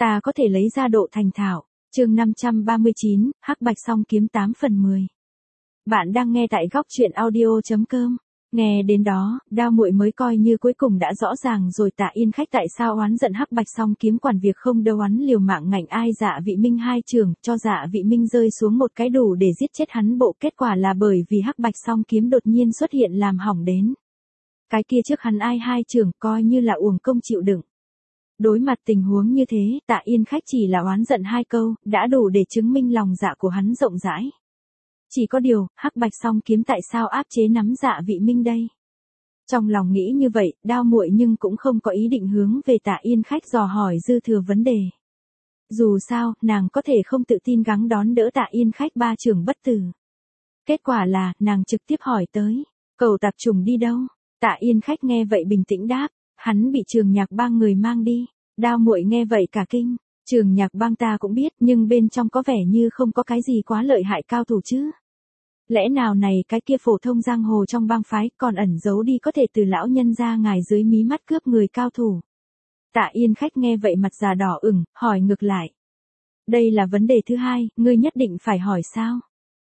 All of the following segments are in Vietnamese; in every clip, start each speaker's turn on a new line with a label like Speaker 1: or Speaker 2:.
Speaker 1: ta có thể lấy ra độ thành thạo. Chương 539, Hắc Bạch Song Kiếm 8/10. Bạn đang nghe tại góc truyện audio.com. Nghe đến đó, Đao Muội mới coi như cuối cùng đã rõ ràng rồi. Tạ Yên Khách tại sao oán giận Hắc Bạch Song Kiếm quản việc không đâu oán liều mạng ngạnh ai Dạ Vị Minh hai trường, cho Dạ Vị Minh rơi xuống một cái đủ để giết chết hắn bộ. Kết quả là bởi vì Hắc Bạch Song Kiếm đột nhiên xuất hiện làm hỏng đến. Cái kia trước hắn ai hai trường coi như là uổng công chịu đựng. Đối mặt tình huống như thế, Tạ Yên Khách chỉ là oán giận hai câu, đã đủ để chứng minh lòng dạ của hắn rộng rãi. Chỉ có điều, Hắc Bạch Song Kiếm tại sao áp chế nắm Dạ Vị Minh đây? Trong lòng nghĩ như vậy, Đao Muội nhưng cũng không có ý định hướng về Tạ Yên Khách dò hỏi dư thừa vấn đề. Dù sao, nàng có thể không tự tin gắng đón đỡ Tạ Yên Khách ba trường bất tử. Kết quả là, nàng trực tiếp hỏi tới, Cầu Tạp Trùng đi đâu? Tạ Yên Khách nghe vậy bình tĩnh đáp, hắn bị Trường Nhạc Bang người mang đi. Đao Muội nghe vậy cả kinh, Trường Nhạc Bang ta cũng biết, nhưng bên trong có vẻ như không có cái gì quá lợi hại cao thủ chứ. Lẽ nào này cái kia phổ thông giang hồ trong bang phái còn ẩn giấu đi có thể từ lão nhân ra ngài dưới mí mắt cướp người cao thủ. Tạ Yên Khách nghe vậy mặt già đỏ ửng, hỏi ngược lại. Đây là vấn đề thứ hai, ngươi nhất định phải hỏi sao?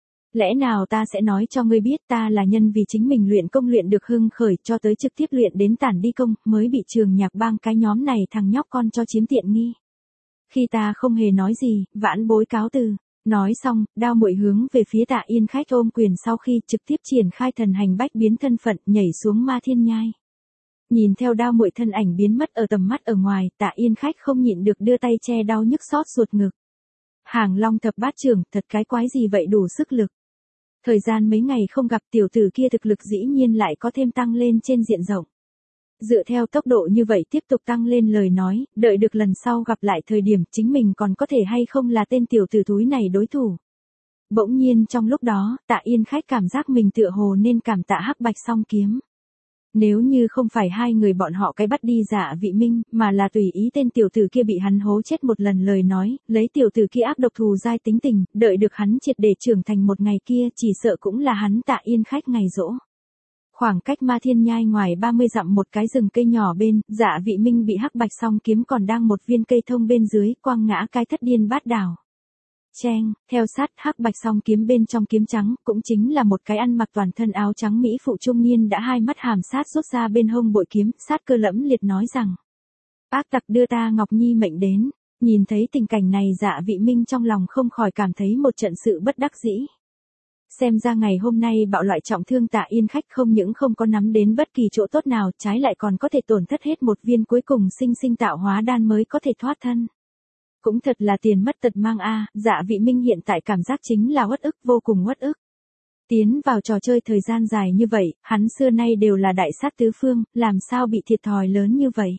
Speaker 1: Lẽ nào ta sẽ nói cho ngươi biết ta là nhân vì chính mình luyện công luyện được hưng khởi cho tới trực tiếp luyện đến tản đi công, mới bị Trường Nhạc Bang cái nhóm này thằng nhóc con cho chiếm tiện nghi. Khi ta không hề nói gì, vãn bối cáo từ. Nói xong, Đao Muội hướng về phía Tạ Yên Khách ôm quyền sau khi trực tiếp triển khai thần hành bách biến thân phận nhảy xuống Ma Thiên Nhai. Nhìn theo Đao Muội thân ảnh biến mất ở tầm mắt ở ngoài, Tạ Yên Khách không nhịn được đưa tay che đau nhức xót ruột ngực. Hàng Long thập bát trưởng, thật cái quái gì vậy đủ sức lực. Thời gian mấy ngày không gặp tiểu tử kia thực lực dĩ nhiên lại có thêm tăng lên trên diện rộng. Dựa theo tốc độ như vậy tiếp tục tăng lên lời nói, đợi được lần sau gặp lại thời điểm chính mình còn có thể hay không là tên tiểu tử thúi này đối thủ. Bỗng nhiên trong lúc đó, Tạ Yên Khách cảm giác mình tựa hồ nên cảm tạ Hắc Bạch Song Kiếm. Nếu như không phải hai người bọn họ cái bắt đi Dạ Vị Minh, mà là tùy ý tên tiểu tử kia bị hắn hố chết một lần lời nói, lấy tiểu tử kia ác độc thù dai tính tình, đợi được hắn triệt để trưởng thành một ngày kia chỉ sợ cũng là hắn Tạ Yên Khách ngày giỗ. Khoảng cách Ma Thiên Nhai ngoài 30 dặm một cái rừng cây nhỏ bên, Dạ Vị Minh bị Hắc Bạch Song Kiếm còn đang một viên cây thông bên dưới, quăng ngã cái thất điên bát đảo. Cheng, theo sát Hắc Bạch Song Kiếm bên trong kiếm trắng, cũng chính là một cái ăn mặc toàn thân áo trắng mỹ phụ trung niên đã hai mắt hàm sát rút ra bên hông bội kiếm, sát cơ lẫm liệt nói rằng: Ác tặc đưa ta Ngọc Nhi mệnh đến. Nhìn thấy tình cảnh này Dạ Vị Minh trong lòng không khỏi cảm thấy một trận sự bất đắc dĩ. Xem ra ngày hôm nay bạo loại trọng thương Tạ Yên Khách không những không có nắm đến bất kỳ chỗ tốt nào, trái lại còn có thể tổn thất hết một viên cuối cùng sinh tạo hóa đan mới có thể thoát thân. Cũng thật là tiền mất tật mang a. Dạ Vị Minh hiện tại cảm giác chính là uất ức, vô cùng uất ức. Tiến vào trò chơi thời gian dài như vậy, hắn xưa nay đều là đại sát tứ phương, làm sao bị thiệt thòi lớn như vậy.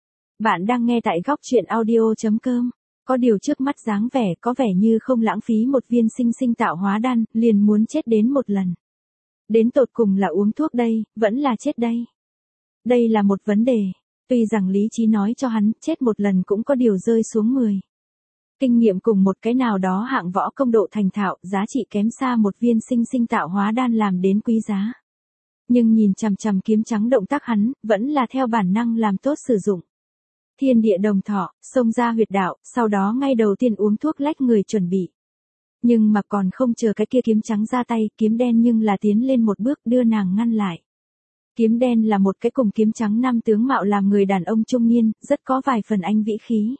Speaker 1: Bạn đang nghe tại góc truyện audio.com. Có điều trước mắt dáng vẻ có vẻ như không lãng phí một viên sinh tạo hóa đan, liền muốn chết đến một lần. Đến tột cùng là uống thuốc đây, vẫn là chết đây. Đây là một vấn đề. Tuy rằng lý trí nói cho hắn chết một lần cũng có điều rơi xuống 10. Kinh nghiệm cùng một cái nào đó hạng võ công độ thành thạo, giá trị kém xa một viên sinh tạo hóa đan làm đến quý giá. Nhưng nhìn chằm chằm kiếm trắng động tác hắn, vẫn là theo bản năng làm tốt sử dụng. Thiên địa đồng thọ, xông ra huyệt đạo, sau đó ngay đầu tiên uống thuốc lách người chuẩn bị. Nhưng mà còn không chờ cái kia kiếm trắng ra tay, kiếm đen nhưng là tiến lên một bước đưa nàng ngăn lại. Kiếm đen là một cái cùng kiếm trắng nam tướng mạo làm người đàn ông trung niên, rất có vài phần anh vĩ khí.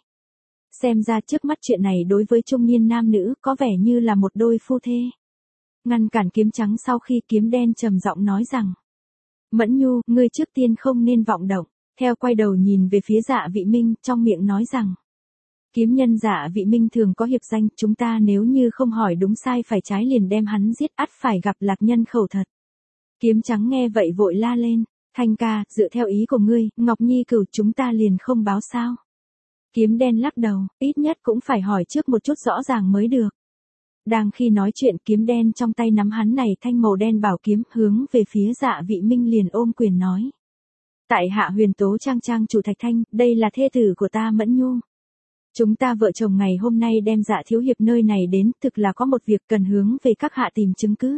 Speaker 1: Xem ra trước mắt chuyện này đối với trung niên nam nữ có vẻ như là một đôi phu thê. Ngăn cản kiếm trắng sau khi kiếm đen trầm giọng nói rằng: Mẫn Nhu, ngươi trước tiên không nên vọng động. Theo quay đầu nhìn về phía Dạ Vị Minh, trong miệng nói rằng: Kiếm nhân Dạ Vị Minh thường có hiệp danh, chúng ta nếu như không hỏi đúng sai phải trái liền đem hắn giết, ắt phải gặp lạc nhân khẩu thật. Kiếm trắng nghe vậy vội la lên: Thanh ca, dựa theo ý của ngươi, Ngọc Nhi cửu chúng ta liền không báo sao? Kiếm đen lắc đầu, ít nhất cũng phải hỏi trước một chút rõ ràng mới được. Đang khi nói chuyện kiếm đen trong tay nắm hắn này thanh màu đen bảo kiếm hướng về phía Dạ Vị Minh liền ôm quyền nói: Tại hạ Huyền Tố Trang chủ Thạch Thanh, đây là thê tử của ta Mẫn Nhu. Chúng ta vợ chồng ngày hôm nay đem Dạ thiếu hiệp nơi này đến, thực là có một việc cần hướng về các hạ tìm chứng cứ.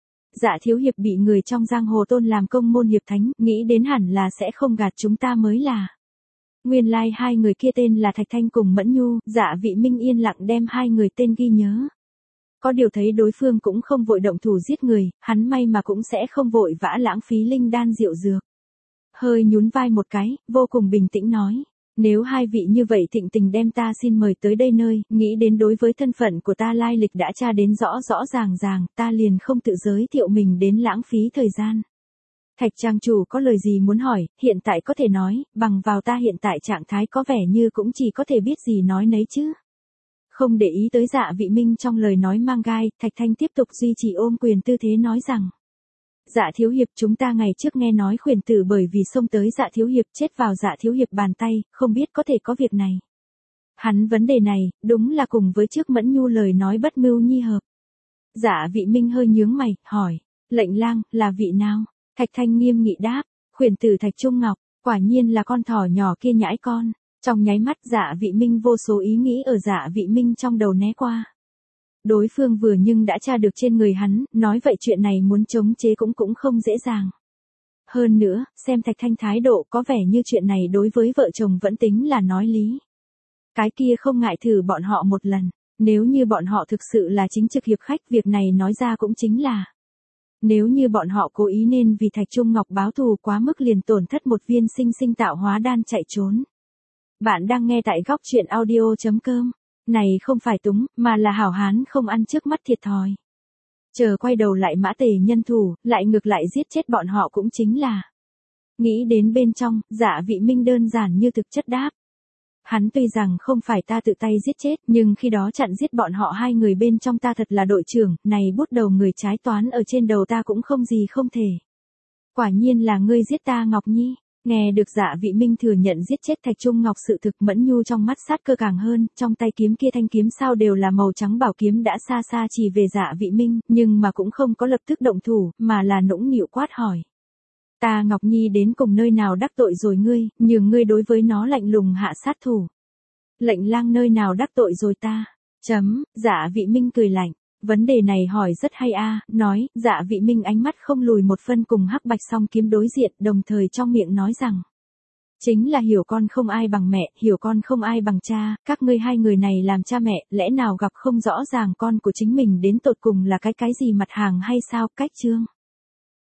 Speaker 1: Dạ thiếu hiệp bị người trong giang hồ tôn làm công môn hiệp thánh, nghĩ đến hẳn là sẽ không gạt chúng ta mới là. Nguyên lai hai người kia tên là Thạch Thanh cùng Mẫn Nhu, Dạ Vị Minh yên lặng đem hai người tên ghi nhớ. Có điều thấy đối phương cũng không vội động thủ giết người, hắn may mà cũng sẽ không vội vã lãng phí linh đan rượu dược. Hơi nhún vai một cái, vô cùng bình tĩnh nói. Nếu hai vị như vậy thịnh tình đem ta xin mời tới đây nơi, nghĩ đến đối với thân phận của ta lai lịch đã tra đến rõ rõ ràng, ta liền không tự giới thiệu mình đến lãng phí thời gian. Thạch trang chủ có lời gì muốn hỏi, hiện tại có thể nói, bằng vào ta hiện tại trạng thái có vẻ như cũng chỉ có thể biết gì nói nấy chứ. Không để ý tới Dạ Vị Minh trong lời nói mang gai, Thạch Thanh tiếp tục duy trì ôm quyền tư thế nói rằng. Dạ thiếu hiệp, chúng ta ngày trước nghe nói khuyển tử bởi vì xông tới Dạ thiếu hiệp chết vào Dạ thiếu hiệp bàn tay, không biết có thể có việc này. Hắn vấn đề này, đúng là cùng với trước Mẫn Nhu lời nói bất mưu nhi hợp. Dạ Vị Minh hơi nhướng mày, hỏi, lệnh lang, là vị nào? Thạch Thanh nghiêm nghị đáp, khuyển tử Thạch Trung Ngọc, quả nhiên là con thỏ nhỏ kia nhãi con. Trong nháy mắt Dạ Vị Minh vô số ý nghĩ ở Dạ Vị Minh trong đầu né qua. Đối phương vừa nhưng đã tra được trên người hắn, nói vậy chuyện này muốn chống chế cũng không dễ dàng. Hơn nữa, xem Thạch Thanh thái độ có vẻ như chuyện này đối với vợ chồng vẫn tính là nói lý. Cái kia không ngại thử bọn họ một lần, nếu như bọn họ thực sự là chính trực hiệp khách, việc này nói ra cũng chính là. Nếu như bọn họ cố ý nên vì Thạch Trung Ngọc báo thù quá mức liền tổn thất một viên sinh tạo hóa đan chạy trốn. Bạn đang nghe tại góc truyện audio.com. Này không phải túng, mà là hảo hán không ăn trước mắt thiệt thòi. Chờ quay đầu lại Mã Tề nhân thủ, lại ngược lại giết chết bọn họ cũng chính là. Nghĩ đến bên trong, Dạ Vị Minh đơn giản như thực chất đáp. Hắn tuy rằng không phải ta tự tay giết chết, nhưng khi đó chặn giết bọn họ hai người bên trong ta thật là đội trưởng, này bút đầu người trái toán ở trên đầu ta cũng không gì không thể. Quả nhiên là ngươi giết ta Ngọc Nhi. Nghe được Dạ Vị Minh thừa nhận giết chết Thạch Trung Ngọc, sự thực Mẫn Nhu trong mắt sát cơ càng hơn, trong tay kiếm kia thanh kiếm sao đều là màu trắng bảo kiếm đã xa xa chỉ về Dạ Vị Minh, nhưng mà cũng không có lập tức động thủ, mà là nũng nịu quát hỏi. Ta Ngọc Nhi đến cùng nơi nào đắc tội rồi ngươi, nhường ngươi đối với nó lạnh lùng hạ sát thủ. Lệnh lang nơi nào đắc tội rồi ta? Dạ Vị Minh cười lạnh. Vấn đề này hỏi rất hay a, nói, Dạ Vị Minh ánh mắt không lùi một phân cùng Hắc Bạch Song Kiếm đối diện, đồng thời trong miệng nói rằng. Chính là hiểu con không ai bằng mẹ, hiểu con không ai bằng cha, các ngươi hai người này làm cha mẹ, lẽ nào gặp không rõ ràng con của chính mình đến tột cùng là cái gì mặt hàng hay sao, cách chương.